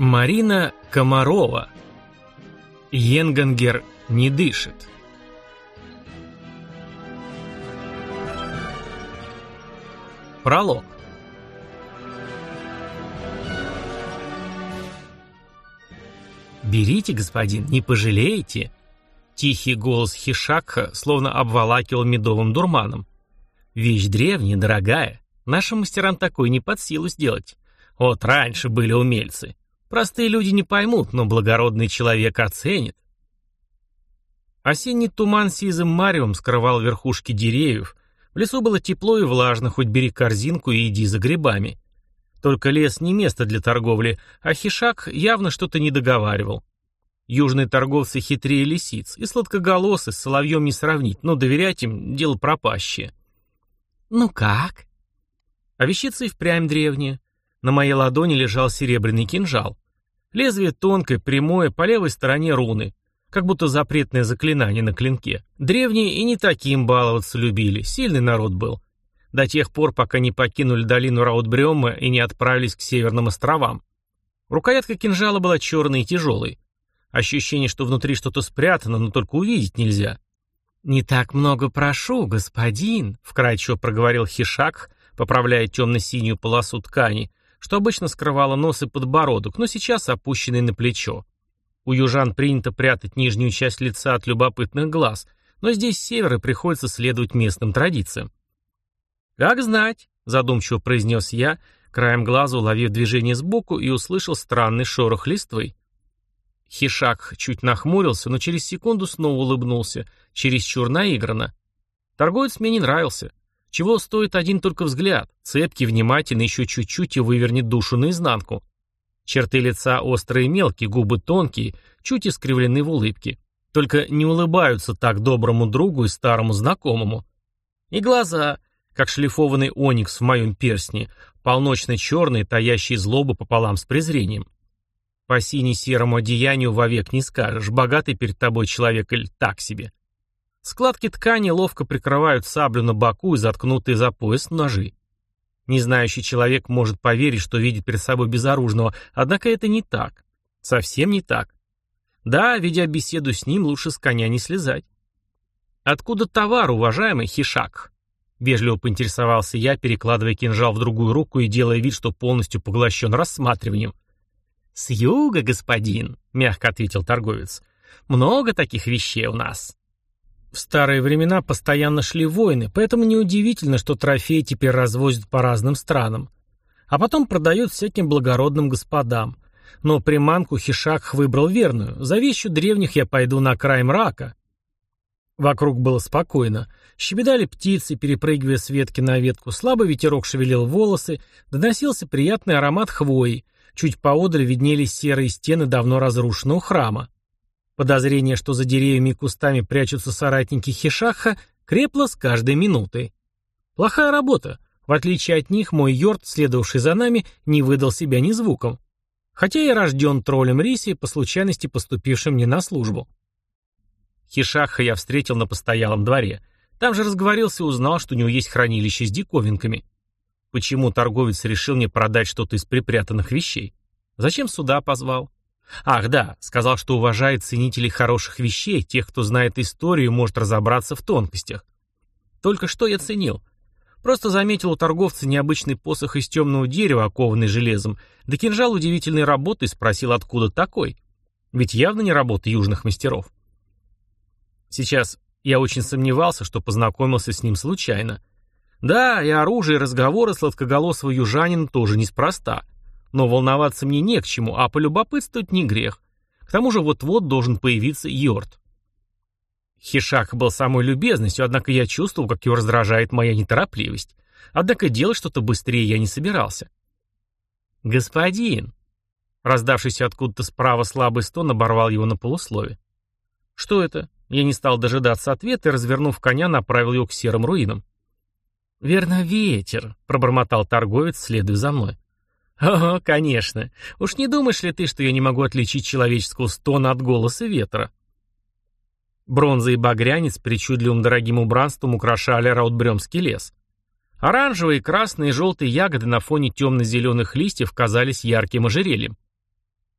Марина Комарова. Йенгангер не дышит. Пролог. «Берите, господин, не пожалеете!» Тихий голос Хишакха словно обволакивал медовым дурманом. «Вещь древняя, дорогая. Нашим мастерам такой не под силу сделать. Вот раньше были умельцы. Простые люди не поймут, но благородный человек оценит». Осенний туман сизым маревом скрывал верхушки деревьев. В лесу было тепло и влажно, хоть бери корзинку и иди за грибами. Только лес не место для торговли, а Хишак явно что-то не договаривал. Южные торговцы хитрее лисиц, и сладкоголосы с соловьем не сравнить, но доверять им — дело пропащее. «Ну как?» А вещица и впрямь древняя. На моей ладони лежал серебряный кинжал. Лезвие тонкое, прямое, по левой стороне руны. Как будто запретное заклинание на клинке. Древние и не таким баловаться любили, сильный народ был. До тех пор, пока не покинули долину Раутбрёма и не отправились к северным островам. Рукоятка кинжала была черной и тяжелой. Ощущение, что внутри что-то спрятано, но только увидеть нельзя. «Не так много прошу, господин», — вкрадчиво проговорил Хишак, поправляя темно-синюю полосу ткани, что обычно скрывало нос и подбородок, но сейчас опущенный на плечо. У южан принято прятать нижнюю часть лица от любопытных глаз, но здесь север, и приходится следовать местным традициям. «Как знать», — задумчиво произнес я, краем глаза уловив движение сбоку и услышал странный шорох листвы. Хишак чуть нахмурился, но через секунду снова улыбнулся, чересчур наигранно. Торговец мне не нравился. Чего стоит один только взгляд, цепкий, внимательный, еще чуть-чуть и вывернет душу наизнанку. Черты лица острые и мелкие, губы тонкие, чуть искривлены в улыбке. Только не улыбаются так доброму другу и старому знакомому. И глаза, как шлифованный оникс в моем перстне, полночно-черные, таящие злобу пополам с презрением. По сине-серому одеянию вовек не скажешь, богатый перед тобой человек или так себе. Складки ткани ловко прикрывают саблю на боку и заткнутые за пояс ножи. Незнающий человек может поверить, что видит перед собой безоружного, однако это не так. Совсем не так. Да, ведя беседу с ним, лучше с коня не слезать. «Откуда товар, уважаемый Хишак?» Вежливо поинтересовался я, перекладывая кинжал в другую руку и делая вид, что полностью поглощен рассматриванием. «С юга, господин», — мягко ответил торговец. «Много таких вещей у нас». В старые времена постоянно шли войны, поэтому неудивительно, что трофеи теперь развозят по разным странам. А потом продают всяким благородным господам. Но приманку Хишак выбрал верную. За вещью древних я пойду на край мрака. Вокруг было спокойно. Щебетали птицы, перепрыгивая с ветки на ветку. Слабый ветерок шевелил волосы. Доносился приятный аромат хвои. Чуть поодаль виднелись серые стены давно разрушенного храма. Подозрение, что за деревьями и кустами прячутся соратники Хишакха, крепло с каждой минутой. Плохая работа. В отличие от них, мой йорт, следовавший за нами, не выдал себя ни звуком. Хотя я рожден троллем Риси, по случайности поступившим мне на службу. Хишакха я встретил на постоялом дворе. Там же разговорился и узнал, что у него есть хранилище с диковинками. Почему торговец решил мне продать что-то из припрятанных вещей? Зачем сюда позвал? Ах, да, сказал, что уважает ценителей хороших вещей, тех, кто знает историю и может разобраться в тонкостях. Только что я ценил? Просто заметил у торговца необычный посох из темного дерева, окованный железом, да кинжал удивительной работы, и спросил, откуда такой. Ведь явно не работа южных мастеров. Сейчас я очень сомневался, что познакомился с ним случайно. Да, и оружие, и разговоры сладкоголосого южанина тоже неспроста. Но волноваться мне не к чему, а полюбопытствовать не грех. К тому же вот-вот должен появиться йорт. Хишак был самой любезностью, однако я чувствовал, как его раздражает моя неторопливость. Однако делать что-то быстрее я не собирался. «Господин!» Раздавшийся откуда-то справа слабый стон оборвал его на полуслове. «Что это?» Я не стал дожидаться ответа и, развернув коня, направил его к серым руинам. «Верно, ветер», — пробормотал торговец, следуя за мной. «Ого, конечно. Уж не думаешь ли ты, что я не могу отличить человеческого стона от голоса ветра?» Бронза и багрянец причудливым дорогим убранством украшали Раутбрёмский лес. Оранжевые, красные и желтые ягоды на фоне темно-зеленых листьев казались ярким ожерельем.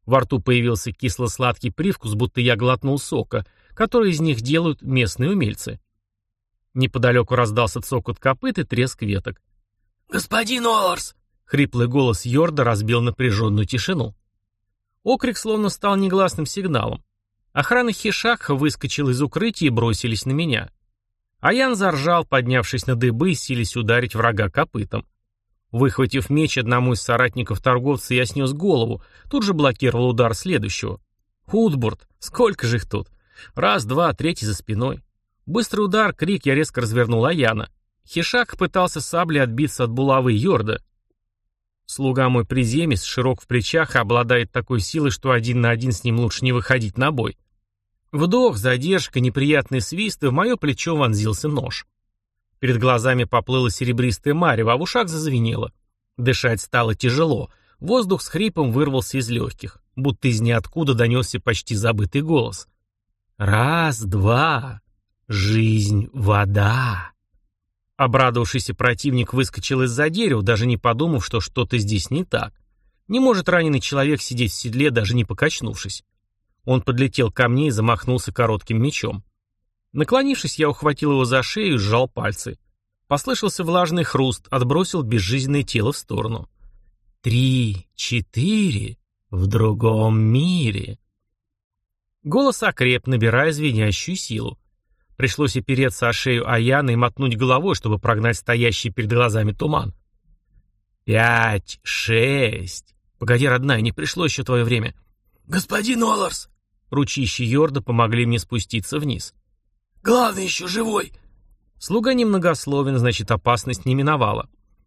Во рту появился кисло-сладкий привкус, будто я глотнул сока, который из них делают местные умельцы. Неподалеку раздался цокот копыт и треск веток. «Господин Оларс!» — хриплый голос Йорда разбил напряженную тишину. Окрик словно стал негласным сигналом. Охрана Хишакха выскочила из укрытия и бросились на меня. Аян заржал, поднявшись на дыбы и силясь ударить врага копытом. Выхватив меч одному из соратников торговца, я снес голову, тут же блокировал удар следующего. Худбурт, сколько же их тут? Раз, два, третий за спиной. Быстрый удар, крик, я резко развернул Аяна. Хишак пытался саблей отбиться от булавы Йорда. Слуга мой приземист, широк в плечах и обладает такой силой, что один на один с ним лучше не выходить на бой. Вдох, задержка, неприятный свист, и в мое плечо вонзился нож. Перед глазами поплыло серебристое марево, а в ушах зазвенело. Дышать стало тяжело. Воздух с хрипом вырвался из легких, будто из ниоткуда донесся почти забытый голос. «Раз, два. Жизнь, вода». Обрадовавшийся противник выскочил из-за дерева, даже не подумав, что что-то здесь не так. Не может раненый человек сидеть в седле, даже не покачнувшись. Он подлетел ко мне и замахнулся коротким мечом. Наклонившись, я ухватил его за шею и сжал пальцы. Послышался влажный хруст, отбросил безжизненное тело в сторону. 3, 4, в другом мире. Голос окреп, набирая звенящую силу. Пришлось опереться о шею Аяна и мотнуть головой, чтобы прогнать стоящий перед глазами туман. 5, 6. Погоди, родная, не пришло еще твое время. «Господин Оларс!» Ручищи Йорда помогли мне спуститься вниз. «Главный еще живой!» Слуга немногословен, значит, опасность не миновала.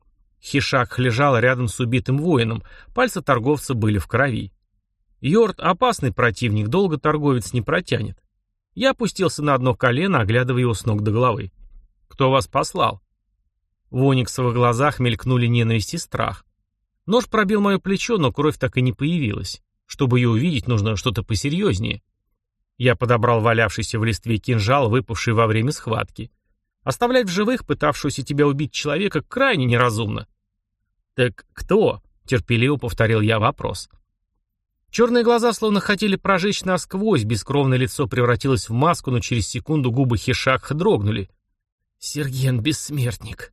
Хишак лежал рядом с убитым воином, пальцы торговца были в крови. Йорд — опасный противник, долго торговец не протянет. Я опустился на одно колено, оглядывая его с ног до головы. «Кто вас послал?» В ониксовых глазах мелькнули ненависть и страх. Нож пробил мое плечо, но кровь так и не появилась. Чтобы ее увидеть, нужно что-то посерьезнее. Я подобрал валявшийся в листве кинжал, выпавший во время схватки. Оставлять в живых пытавшегося тебя убить человека крайне неразумно. «Так кто?» — терпеливо повторил я вопрос. Черные глаза словно хотели прожечь насквозь, бескровное лицо превратилось в маску, но через секунду губы Хишакха дрогнули. «Серген Бессмертник».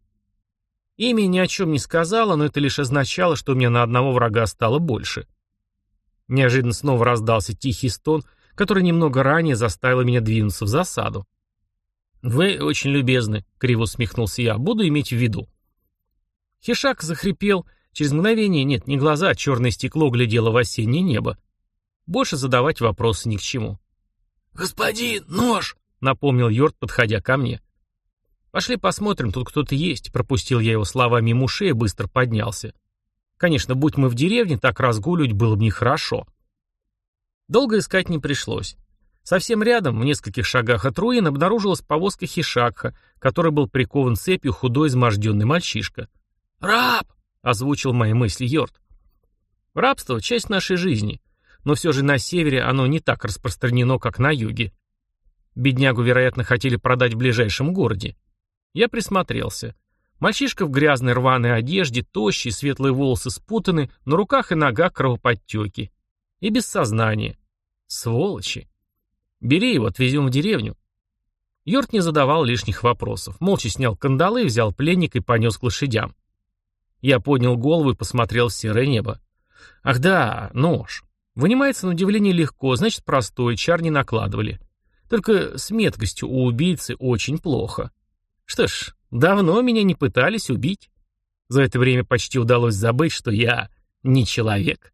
Имя ни о чем не сказала, но это лишь означало, что у меня на одного врага стало больше. Неожиданно снова раздался тихий стон, который немного ранее заставил меня двинуться в засаду. «Вы очень любезны», — криво усмехнулся я, — «буду иметь в виду». Хишак захрипел. Через мгновение, нет, не глаза, а черное стекло глядело в осеннее небо. Больше задавать вопросы ни к чему. «Господин, нож!» — напомнил Йорд, подходя ко мне. «Пошли посмотрим, тут кто-то есть», — пропустил я его слова мимо ушей и быстро поднялся. Конечно, будь мы в деревне, так разгуливать было бы нехорошо. Долго искать не пришлось. Совсем рядом, в нескольких шагах от руин, обнаружилась повозка Хишакха, который был прикован цепью худой изможденный мальчишка. «Раб!» — озвучил мои мысли Йорд. Рабство — часть нашей жизни, но все же на севере оно не так распространено, как на юге. Беднягу, вероятно, хотели продать в ближайшем городе. Я присмотрелся. Мальчишка в грязной рваной одежде, тощий, светлые волосы спутаны, на руках и ногах кровоподтеки. И без сознания. Сволочи. Бери его, отвезем в деревню. Йорд не задавал лишних вопросов. Молча снял кандалы, взял пленника и понес к лошадям. Я поднял голову и посмотрел в серое небо. Ах да, нож. Вынимается на удивление легко, значит простой, чар не накладывали. Только с меткостью у убийцы очень плохо. Что ж, давно меня не пытались убить. За это время почти удалось забыть, что я не человек.